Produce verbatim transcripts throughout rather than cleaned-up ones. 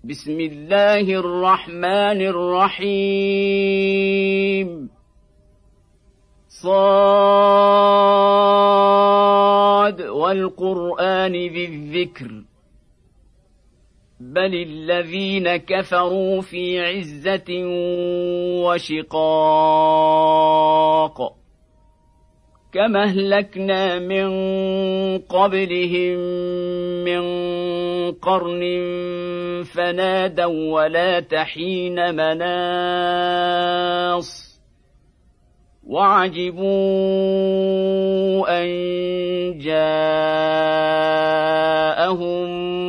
بسم الله الرحمن الرحيم صاد والقرآن ذي الذكر بل الذين كفروا في عزة وشقاق كما أهلكنا من قبلهم من قرن فنادوا ولا تحين مناص وعجبوا أن جاءهم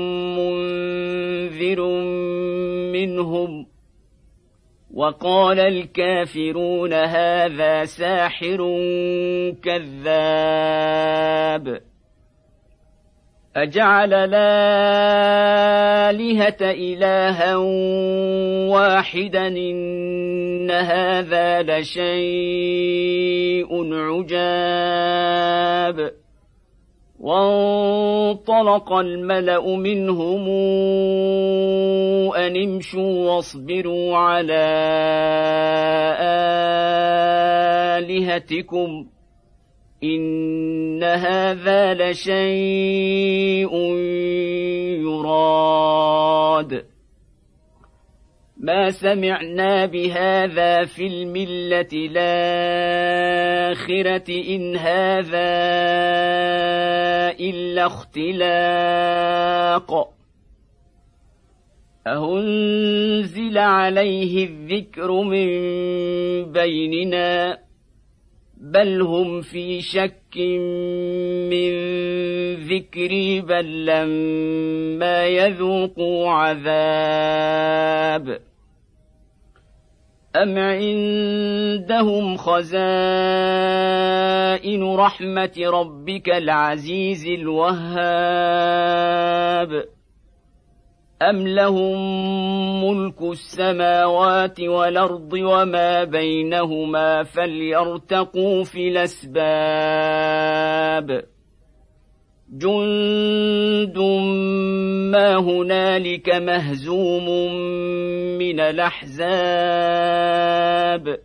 منذر منهم وقال الكافرون هذا ساحر كذاب أجعل الآلهة إلها واحدا إن هذا لشيء عجاب وانطلق الملأ منهم أن امشوا واصبروا على آلهتكم إن هذا لشيء يراد ما سمعنا بهذا في الملة الآخرة إن هذا إلا اختلاق أأنزل عليه الذكر من بيننا بل هم في شك من ذكري بل لما يذوقوا عذاب أم عندهم خزائن رحمة ربك العزيز الوهاب أم لهم ملك السماوات والأرض وما بينهما فليرتقوا في الأسباب جند ما هنالك مهزوم من الأحزاب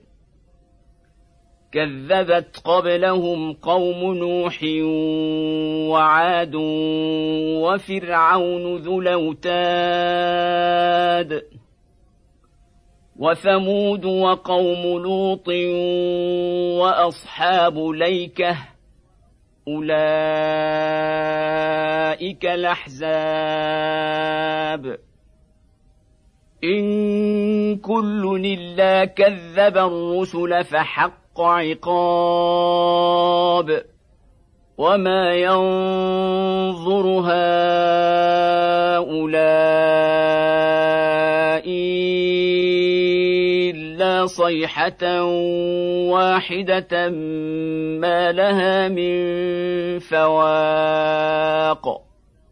كذبت قبلهم قوم نوح وعاد وفرعون ذو الأوتاد وثمود وقوم لوط وأصحاب الأيكة أولئك الأحزاب إن كل إلا كذب الرسل فحق عقاب وما ينظر هؤلاء إلا صيحة واحدة ما لها من فواق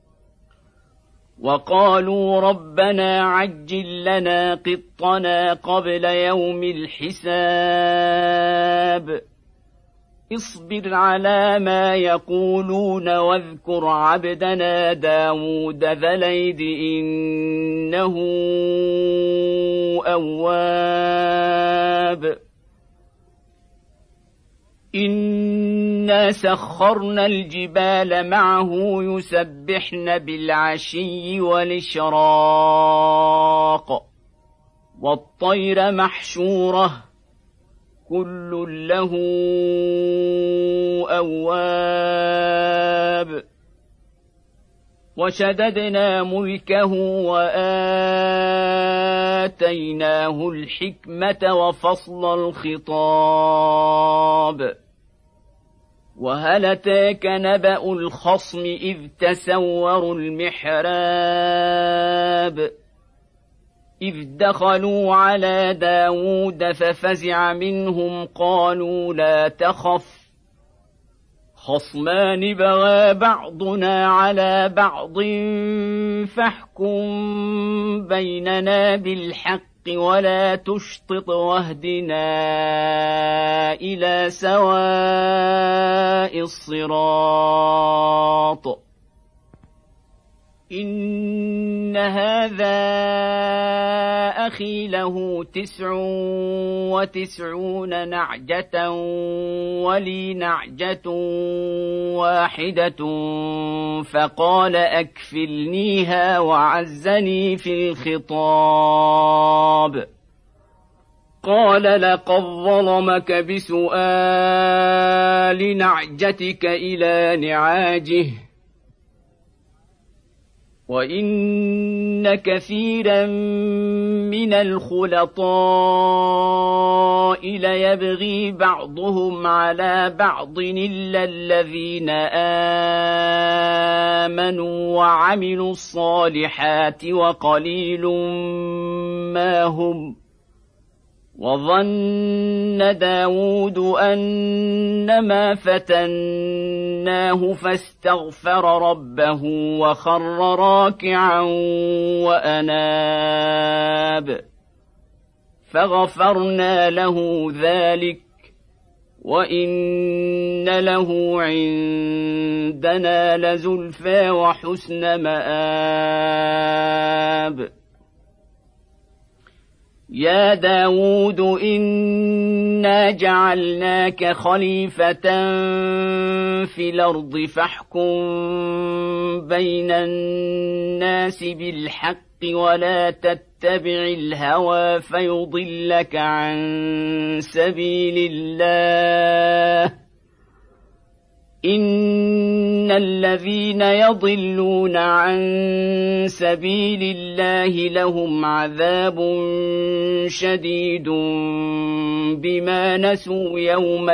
وقالوا ربنا عجل لنا قطنا قبل يوم الحساب اصبر على ما يقولون واذكر عبدنا داود ذا الأيد إنه أواب إنا سخرنا الجبال معه يسبحن بالعشي والإشراق والطير محشورة كل له أواب وشددنا ملكه وآتيناه الحكمة وفصل الخطاب وهل أتاك نبأ الخصم إذ تسوروا المحراب إذ دخلوا على داود ففزع منهم قالوا لا تخف خصمان بغى بعضنا على بعض فاحكم بيننا بالحق ولا تشطط واهدنا إلى سواء الصراط إن هذا أخي له تسع وتسعون نعجة ولي نعجة واحدة فقال أكفلنيها وعزني في الخطاب قال لقد ظلمك بسؤال نعجتك إلى نعاجه وإن كثيرا من الخلطاء ليبغي بعضهم على بعض إلا الذين آمنوا وعملوا الصالحات وقليل ما هم وظن داود أنما فتناه فاستغفر ربه وخر راكعا وأناب فغفرنا له ذلك وإن له عندنا لزلفى وحسن مآب يا داود إنا جعلناك خليفة في الأرض فاحكم بين الناس بالحق ولا تتبع الهوى فيضلك عن سبيل الله إن الذين يضلون عن سبيل الله لهم عذاب شديد بما نسوا يوم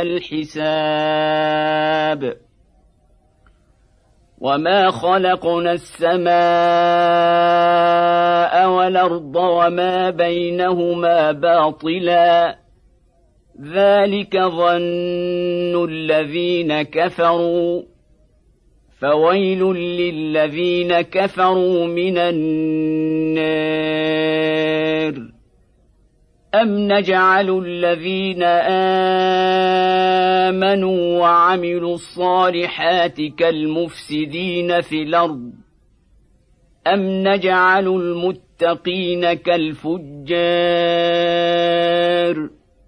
الحساب وما خلقنا السماء والأرض وما بينهما باطلا ذلك ظن الذين كفروا فويل للذين كفروا من النار أم نجعل الذين آمنوا وعملوا الصالحات كالمفسدين في الأرض أم نجعل المتقين كالفجار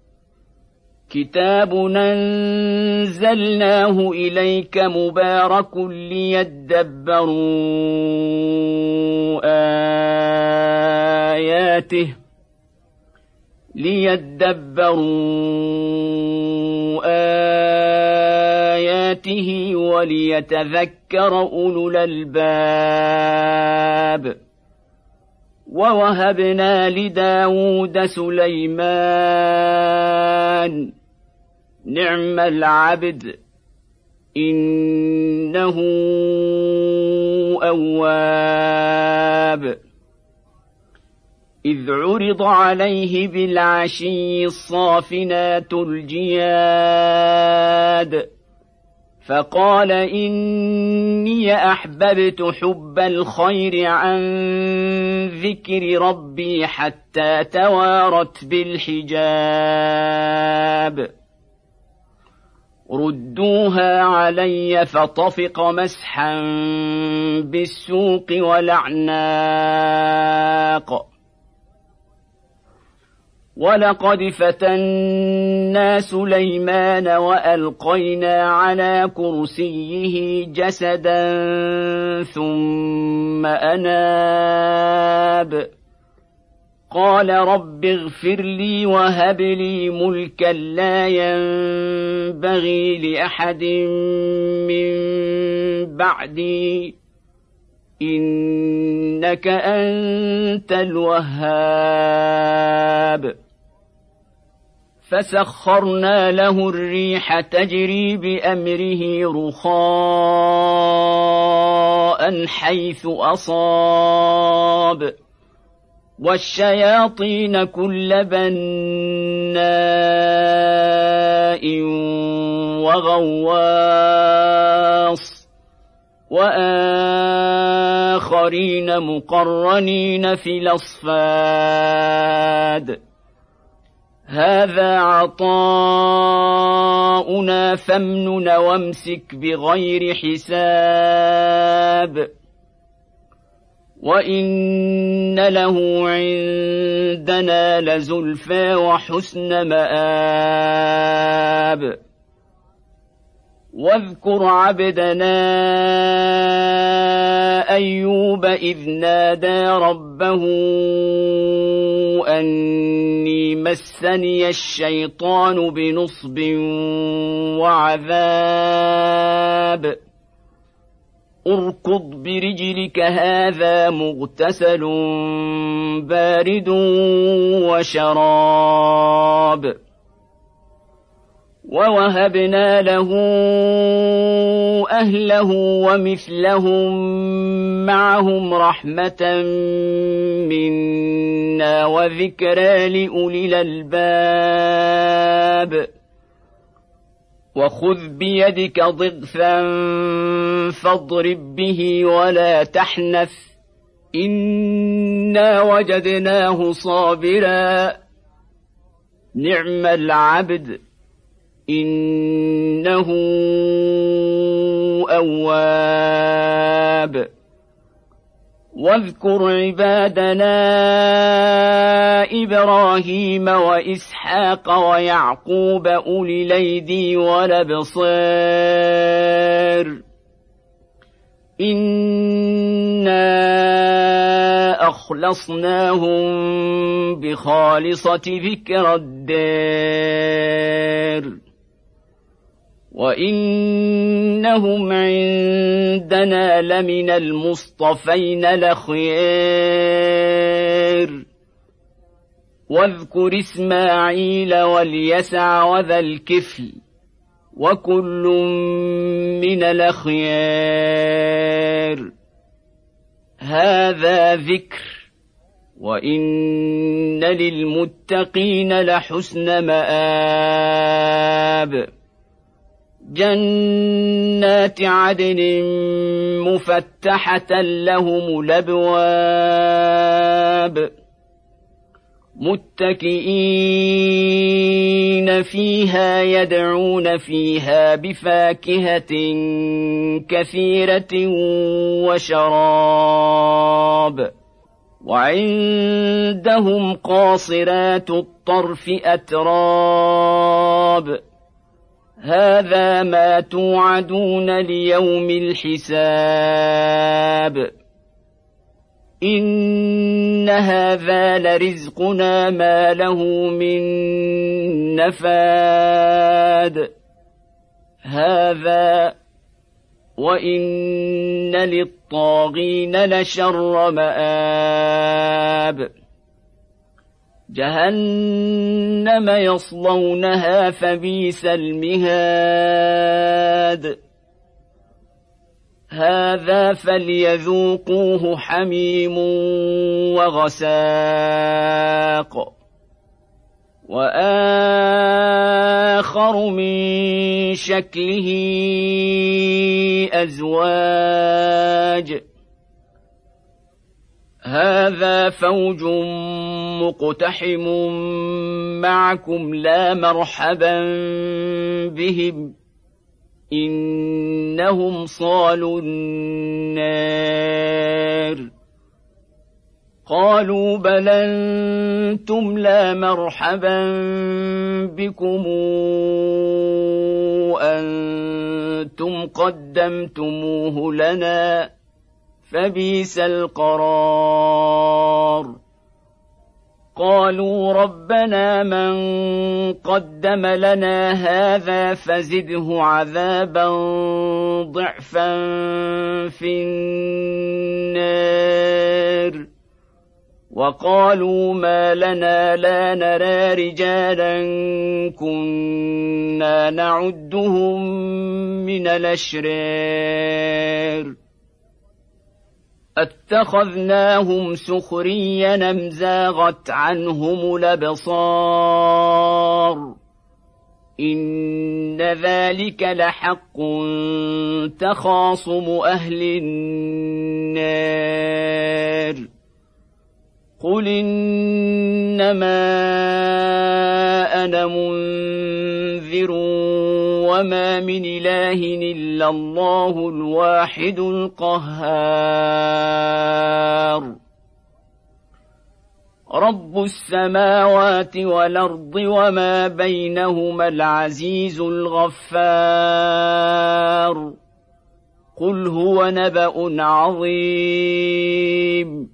كتاب أنزلناه إليك مبارك ليدبروا آياته ليدبروا آياته وليتذكر أولو الألباب ووهبنا لداود سليمان نعم العبد إنه أواب إذ عرض عليه بالعشي الصافنات الجياد فقال إني أحببت حب الخير عن ذكر ربي حتى توارت بالحجاب ردوها علي فطفق مسحا بالسوق والأعناق ولقد فتنا سليمان وألقينا على كرسيه جسدا ثم أناب قال رب اغفر لي وهب لي ملكا لا ينبغي لأحد من بعدي إنك أنت الوهاب فسخرنا له الريح تجري بأمره رخاء حيث أصاب والشياطين كل بناء وغواص وآخرين مقرنين في الأصفاد هذا عطاؤنا فامنن وامسك بغير حساب وإن له عندنا لزلفى وحسن مآب واذكر عبدنا أيوب إذ نادى ربه أني مسني الشيطان بنصب وعذاب اركض برجلك هذا مغتسل بارد وشراب ووهبنا له أهله ومثلهم معهم رحمة منا وذكرى لأولي الألباب وخذ بيدك ضغثا فاضرب به ولا تحنث إنا وجدناه صابرا نعم العبد إنه أواب واذكر عبادنا إبراهيم وإسحاق ويعقوب أولي الأيدي والأبصار إنا أخلصناهم بخالصة ذكر الدار وإنهم عندنا لمن المصطفين الأخيار واذكر إسماعيل واليسع وذا الكفل وكل من الأخيار هذا ذكر وإن للمتقين لحسن مآب جنات عدن مفتحة لهم الأبواب متكئين فيها يدعون فيها بفاكهة كثيرة وشراب وعندهم قاصرات الطرف أتراب هذا ما توعدون ليوم الحساب إن هذا لرزقنا ما له من نفاد هذا وإن للطاغين لشر مآب جهنم يصلونها فبئس المهاد هذا فليذوقوه حميم وغساق وآخر من شكله أزواج هذا فوج مقتحم معكم لا مرحبا بهم إنهم صالوا النار قالوا بل أنتم لا مرحبا بكم أنتم قدمتموه لنا فبئس القرار قالوا ربنا من قدم لنا هذا فزده عذابا ضعفا في النار وقالوا ما لنا لا نرى رجالا كنا نعدهم من الأشرار اتخذناهم سخريا أم زاغت عنهم الأبصار إن ذلك لحق تخاصم أهل النار قل إنما أنا منذر وما من إله إلا الله الواحد القهار رب السماوات والأرض وما بينهما العزيز الغفار قل هو نبأ عظيم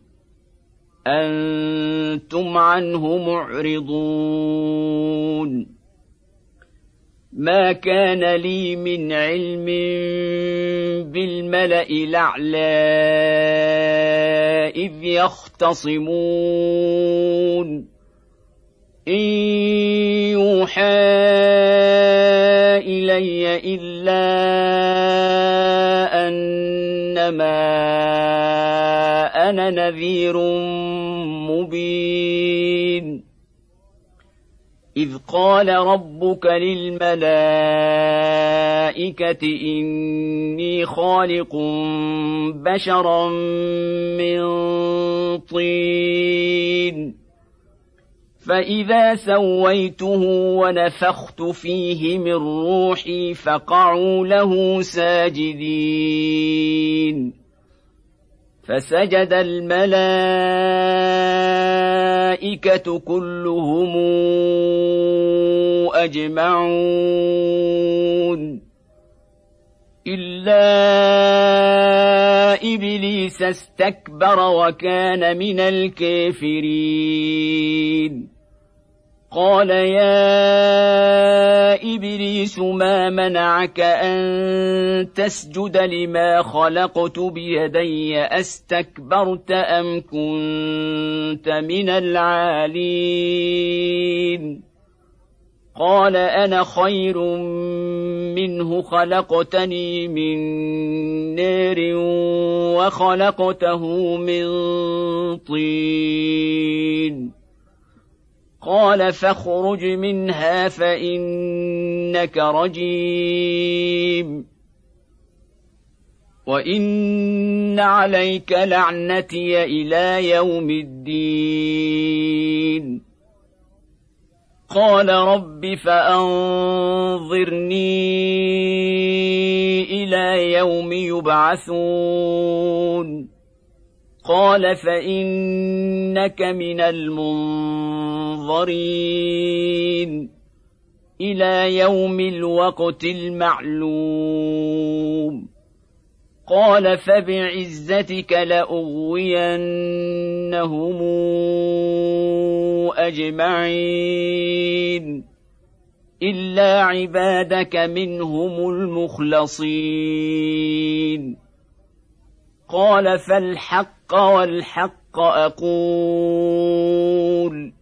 أنتم عنه معرضون ما كان لي من علم بالملأ الأعلى إذ يختصمون إن يوحى إلي إلا أنما أنا نذير مبين إذ قال ربك للملائكة إني خالق بشرا من طين فإذا سويته ونفخت فيه من روحي فقعوا له ساجدين فسجد الملائكة كلهم أجمعون إلا إبليس استكبر وكان من الكافرين قال يا إبليس ما منعك أن تسجد لما خلقت بيدي أستكبرت أم كنت من العالين قال أنا خير منه خلقتني من نار وخلقته من طين قال فاخرج منها فإنك رجيم وإن عليك لعنتي إلى يوم الدين قال رب فأنظرني إلى يوم يبعثون قال فإنك من المنظرين إلى يوم الوقت المعلوم قال فبعزتك لأغوينهم أجمعين إلا عبادك منهم المخلصين قال فالحق والحق أقول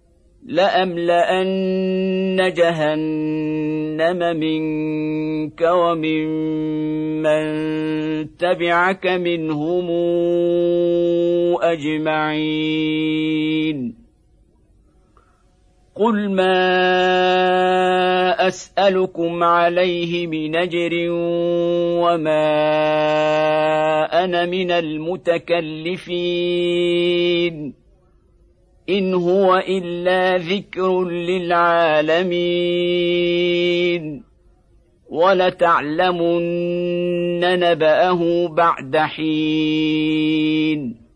لأملأن جهنم منك ومن من تبعك منهم أجمعين قل ما أسألكم عليه من أجر وما أنا من المتكلفين إن هو إلا ذكر للعالمين ولتعلمن نبأه بعد حين